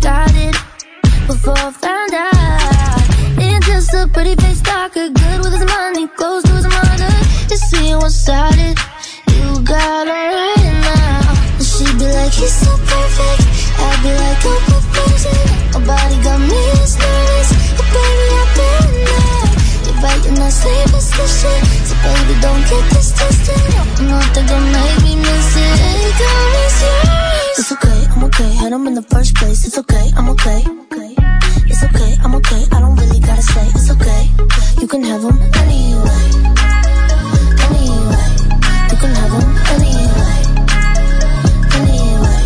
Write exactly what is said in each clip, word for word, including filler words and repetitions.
started before I found out. Ain't just a pretty face talker, good with his money, close to his mother. You see what started, you got her right now. And she'd be like, he's so perfect. I'd be like, oh, proposing. Nobody got me as nervous, but baby, I've been there. You're fighting that same position, so baby, don't get this twisted. Nothing gonna make me miss it. Hey, girl, it's yours. It's okay, I'm okay. Had him in the first place. It's okay, I'm okay. It's okay, I'm okay. I don't really gotta say. It's okay. You can have him anyway. Anyway. You can have him anyway. Anyway.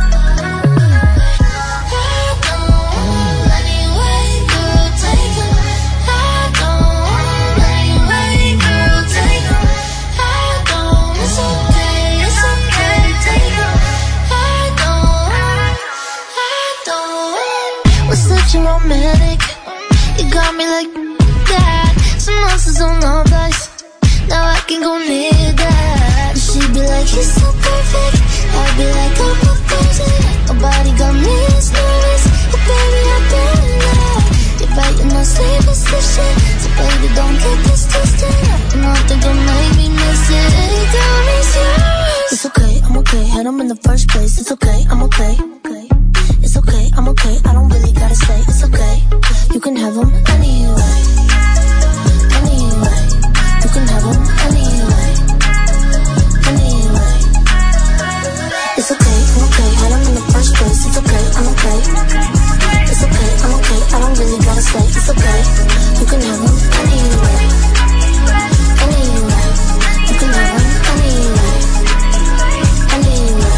Romantic, you got me like that. Some monsters on the bus, now I can go near that. She'd be like, he's so perfect. I'd be like, I'm proposing. Nobody got me as nervous, but baby, I've been there. You're fighting that same position, so baby, don't get this twisted. Nothing gonna make me miss it. Hey, girl, it's yours. It's okay, I'm okay. Had him in the first place. It's okay, I'm okay. It's okay, I'm okay. I don't really gotta say. It's okay. You can have him anyway. Anyway. You can have him anyway. Anyway. It's okay, I'm okay. Had him in the first place. It's okay, I'm okay. It's okay, I'm okay. I don't really gotta say. It's okay. You can have him anyway. Anyway. You can have him anyway. Anyway.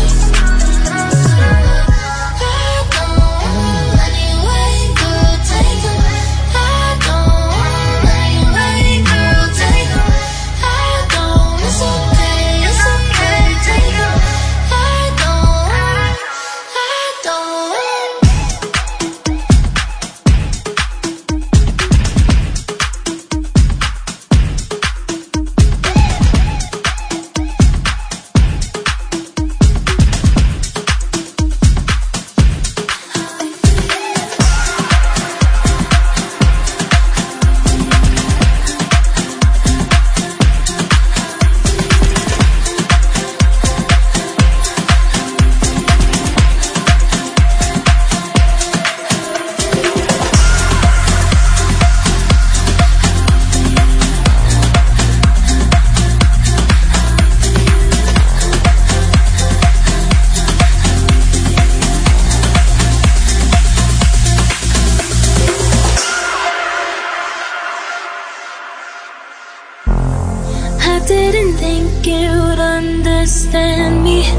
Understand me.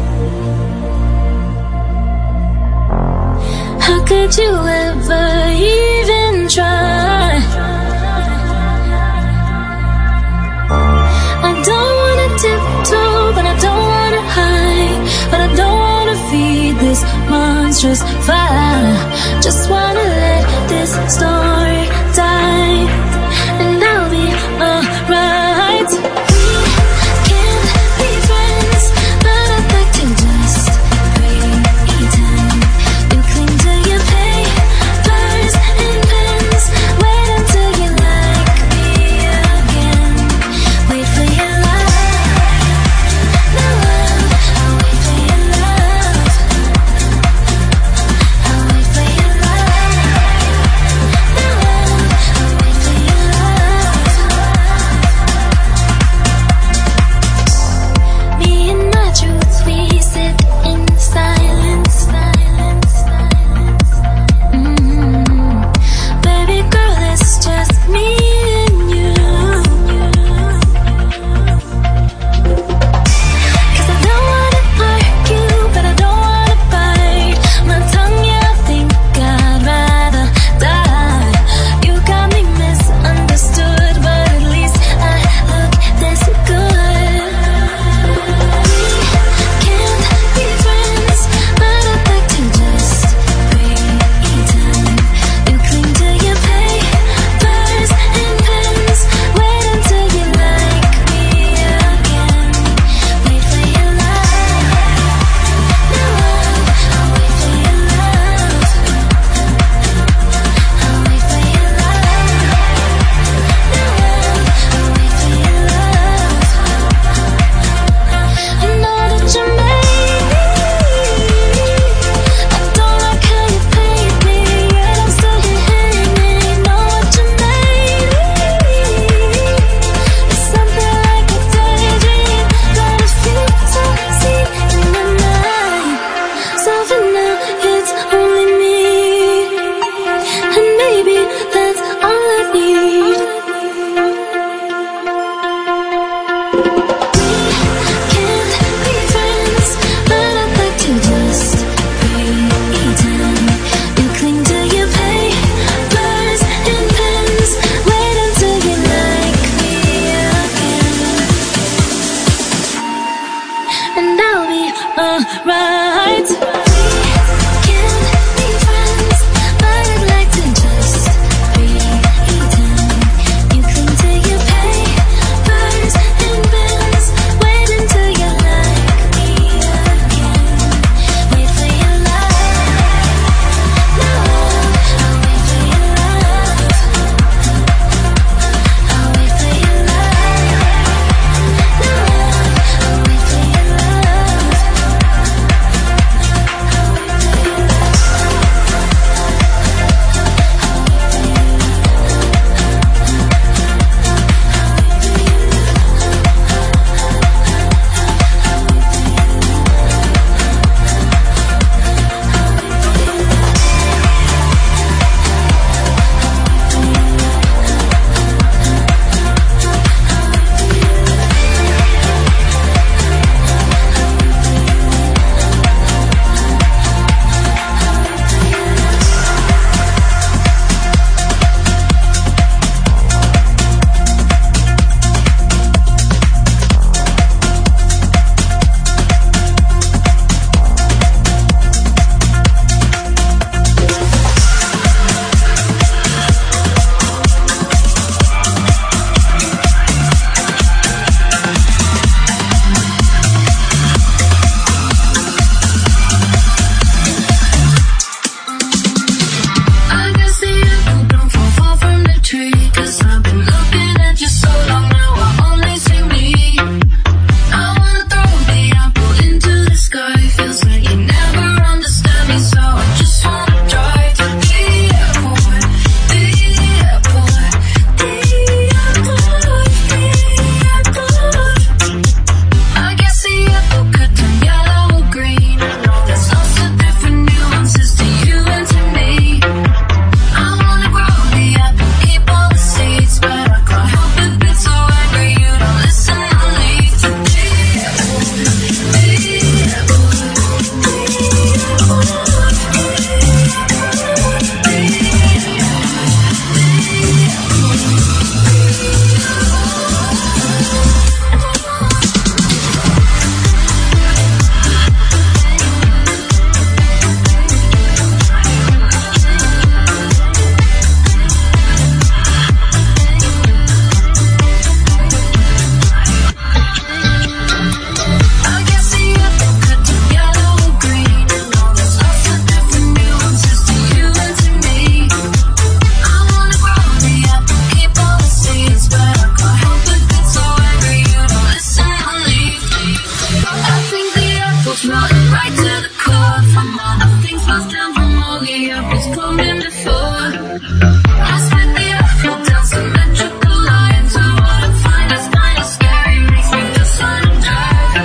How could you ever even try? I don't wanna tiptoe, but I don't wanna hide. But I don't wanna feed this monstrous fire. Just wanna let this story die, and I'll be alright. Now me up, it's coming before. I spit the outfield down symmetrical lines. I wanna find us kind of scary, makes me feel sun and die.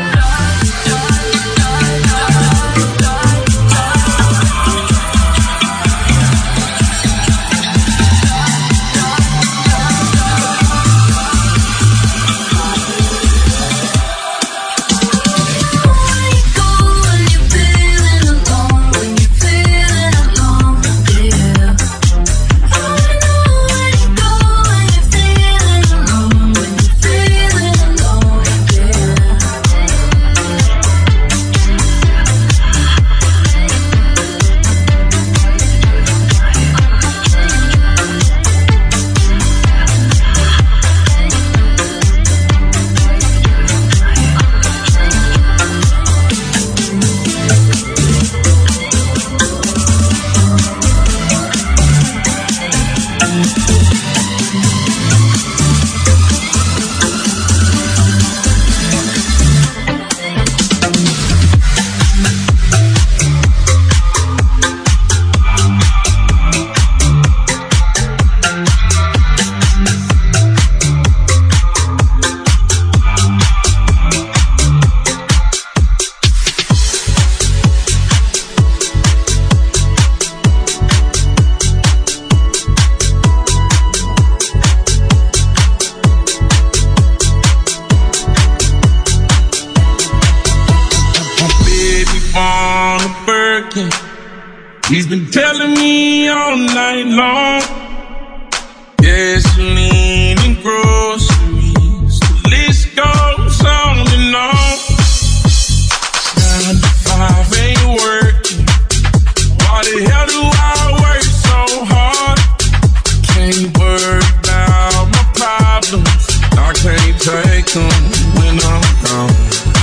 He's been telling me all night long. Gasoline and groceries, the list goes on and on. Nine to five ain't working. Why the hell do I work so hard? Can't worry about my problems. I can't take them when I'm gone.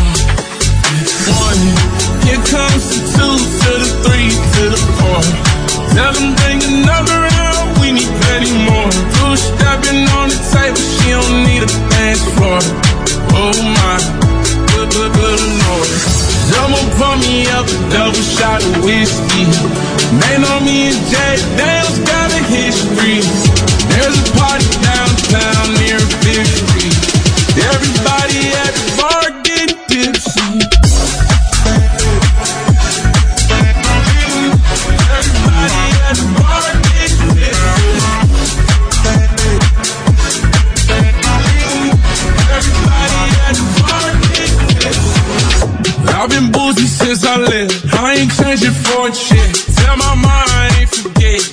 One, here comes the two to the three to the four. Tell them bring another round, we need plenty more. Two stepping on the table, she don't need a dance floor. Oh my, good, good, good Lord. Someone pour me up a double shot of whiskey. They know me and Jay Dale's got a history. There's a party downtown near Fifth Street. Everybody at the bar getting tipsy. I've been boozy since I left. I ain't changing for a chick. Tell my mind I ain't forget.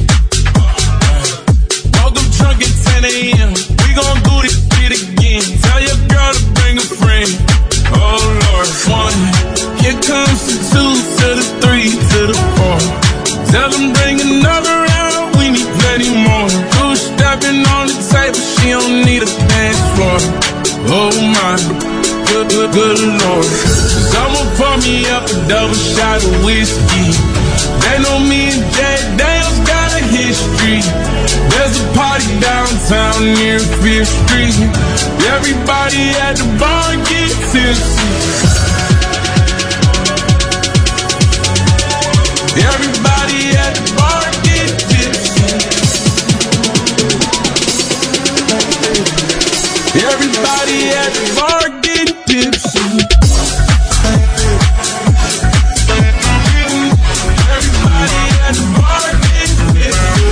Woke up drunk at ten a.m. We gon' do this shit again. Tell your girl to bring a friend. Oh Lord, one. Here comes the two to the three to the four. Tell them bring another round. We need plenty more. Two stepping on the table. She don't need a dance floor. Oh my. Good, good, good Lord. Someone pour me up a double shot of whiskey. They know me and Jay Dale's got a history. There's a party downtown near Fifth Street. Everybody at the bar get tipsy. Everybody at the bar get tipsy. Everybody at the bar get tipsy. Everybody at the bar get tipsy.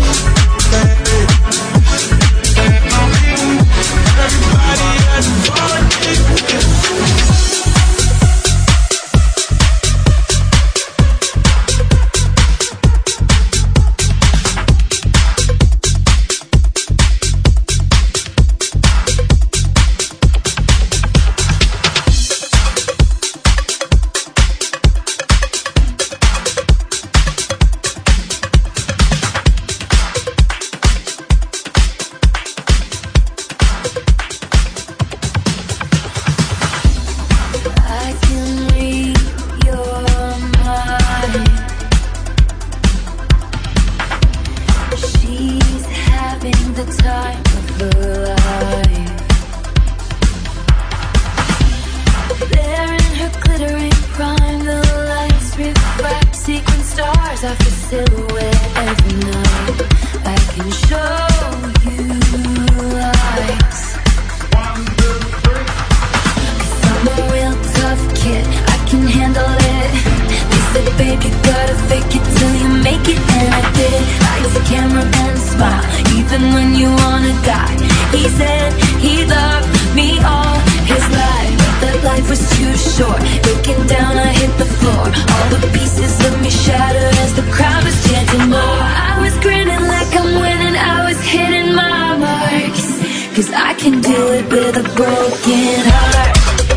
Everybody at the bar get tipsy. Sequin stars off the silhouette every night. I can show you lights. One, two, three. Cause I'm a real tough kid, I can handle it. They said, babe, you gotta fake it till you make it, and I did. Lights, the camera, and a smile, even when you wanna die. He said he loved me all his life, but that life was too short. Breaking down, I hit the floor. All the pieces of me shattered as the crowd was chanting more. I was grinning like I'm winning, I was hitting my marks. Cause I can do it with a broken heart.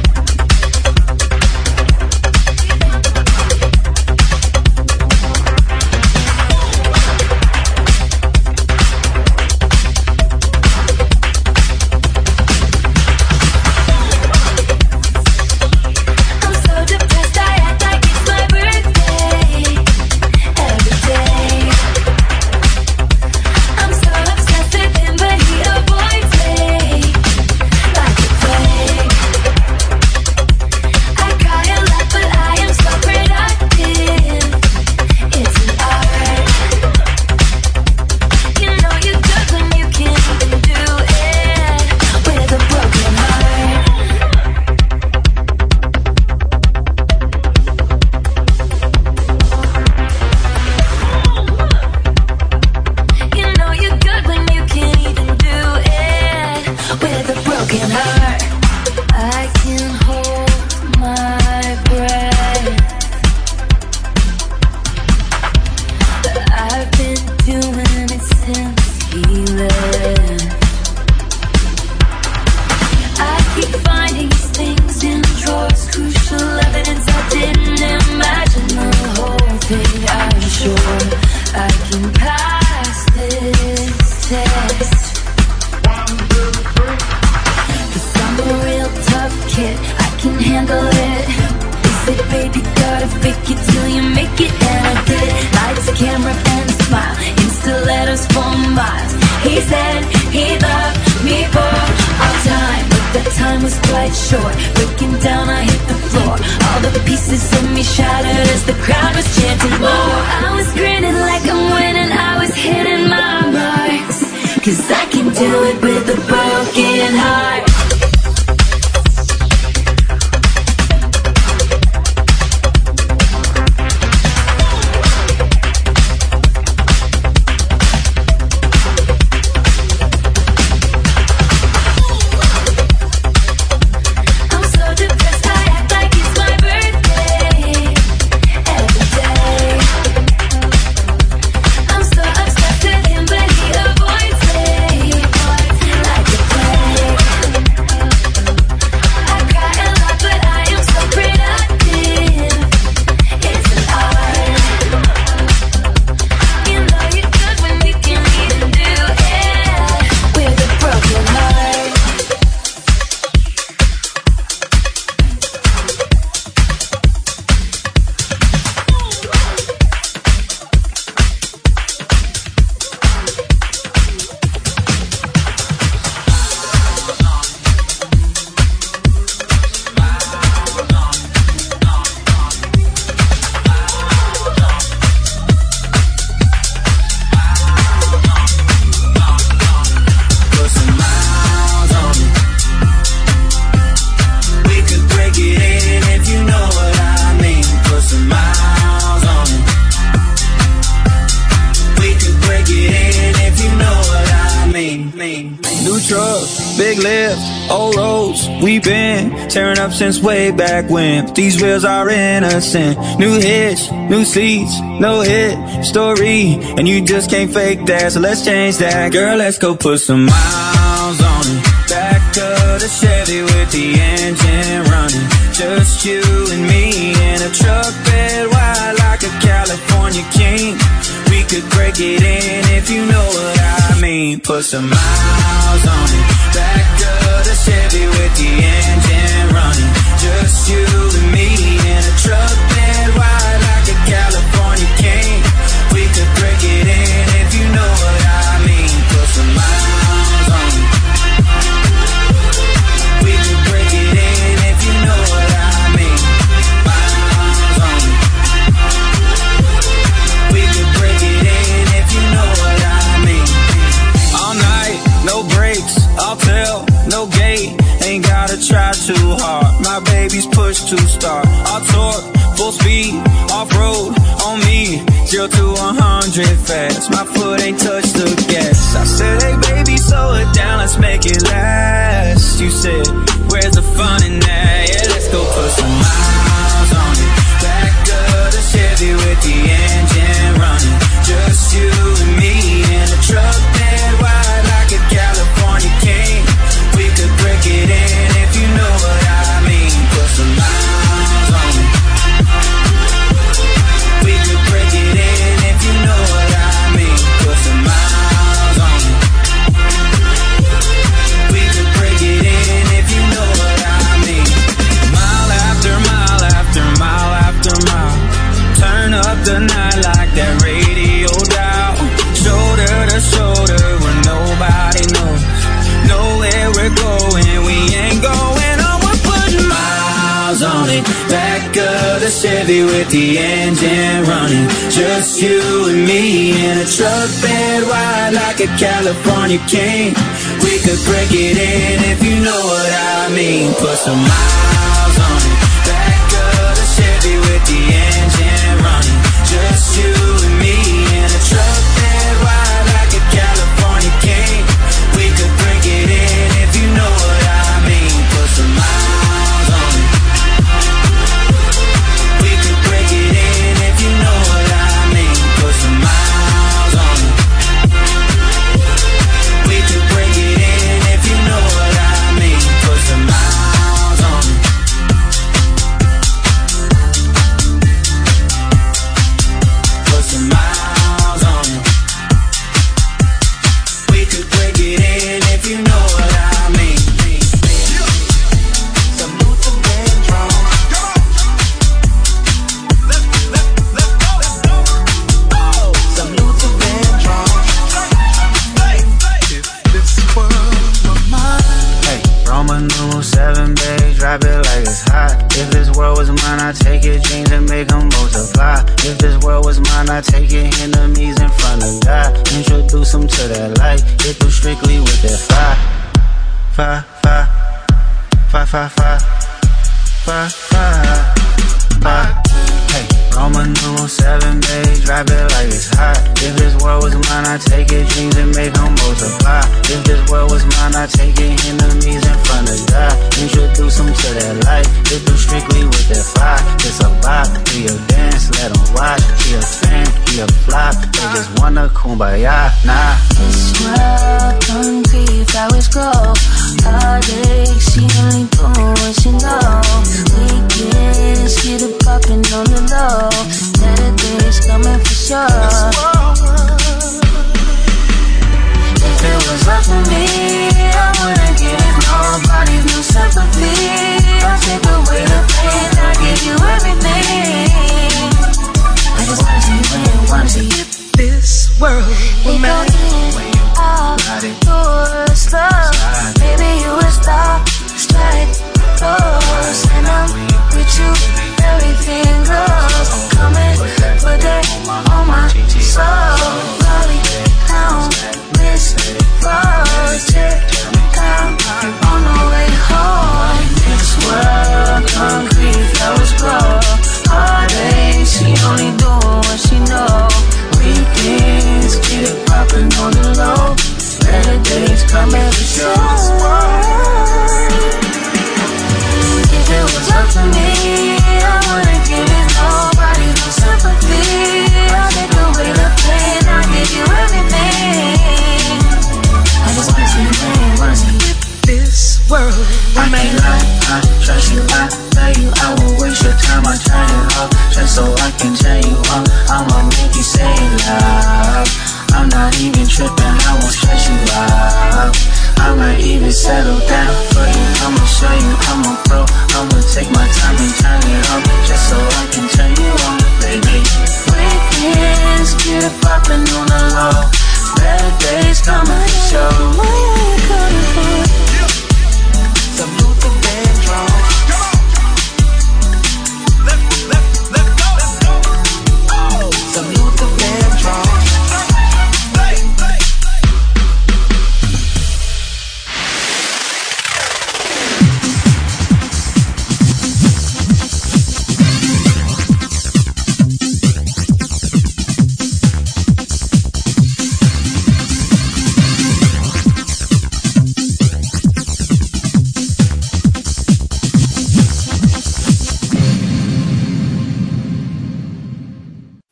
Tearing up since way back when, but these wheels are innocent. New hits, new seats, no hit story, and you just can't fake that, so let's change that. Girl, let's go put some miles on it. Back of the Chevy with the engine running, just you and me in a truck bed wide like a California king. We could break it in if you know what I mean. Put some miles on it. Back of the Chevy with the engine running, just you and me in a truck bed wide like a California king. We could break it in if you know what I mean. Put some miles on it. We could break it in if you know what I mean. Miles on it. We could break moving fast, my foot ain't touched the gas. I said, hey baby, slow it down, let's make it last. You said, where's the fun in that? Yeah, let's go put some miles on it. Back of the Chevy with the engine running. Just you and me in a truck that wide like a California king. We could break it in if you know what I mean. Put some miles on it. We could break it in if you know what I mean. Put some miles on it. We could break it in if you know what I mean. Mile after mile after mile after mile. Turn up the night like that radio dial. Shoulder to shoulder where nobody knows. Know where we're going, we ain't going on. We're putting miles on it. Back of the Chevy with the engine running. Just you and me in a truck bed wide like a California king. We could break it in if you know what I mean. Put some miles on it. Back of the Chevy with the engine running. Just you and me in a truck bed wide like a California king. We could break it in if you know what I mean. Put some miles on it. We could break it in if you know what I mean. Put some miles on it. We could break it in if you know what I mean. Put some miles on it. Put some miles on it. We could break it in if you know what I mean. Some Luther Vandross. Some Luther Vandross. This world of mine. Hey, Roman numeral seven, babe, drop it like it's hot. If this world was mine, I'd take your dreams and make them multiply. If this world was mine, I'd take your enemies in front of God. Introduce them to that light, hit them strictly with that fire. Fire, fire, fire, fire, fire, fire, fire, fire. Hey, Roman numeral seven, babe, drop it like it's hot. If this world was mine, I'd take your dreams and make them multiply. If this world was mine, I'd take your enemies in front of God. Introduce them to that light, hit them strictly with that fire. It's a vibe, we a dance, let them watch. He a fan, he a flop, they just wanna kumbaya, nah. This world concrete, flowers grow. Heartache, she only do what she know. Weekends, get it poppin' on the low. Saturdays coming for sure. If it was up to me, I wouldn't give nobody no sympathy. I'll take away the pain, I'll give you everything. I just wanna see you win, wanna see you. This world will It goes out, yours love. Baby, you a star, strike close. And I'm with you, everything goes. Come and put that on my soul. Rolly, down, Miss Project, down, on the way home. This world, concrete, flowers grow. Heartache, she only do what she know. Weekends, get it poppin' on the low. Better days come every show. If it was up to me, I wouldn't give it nobody no sympathy. I'll take away the pain, I'll give you everything. I just wanna see you win, wanna see you. this world will I can't lie, I trust you, I love you. I won't waste your time, I turn it off just so I can turn you on. I'ma make you say love. I'm not even tripping, I won't stress you out. I might even settle down for you. I'ma show you I'm a pro. I'ma take my time and turn it off just so I can turn you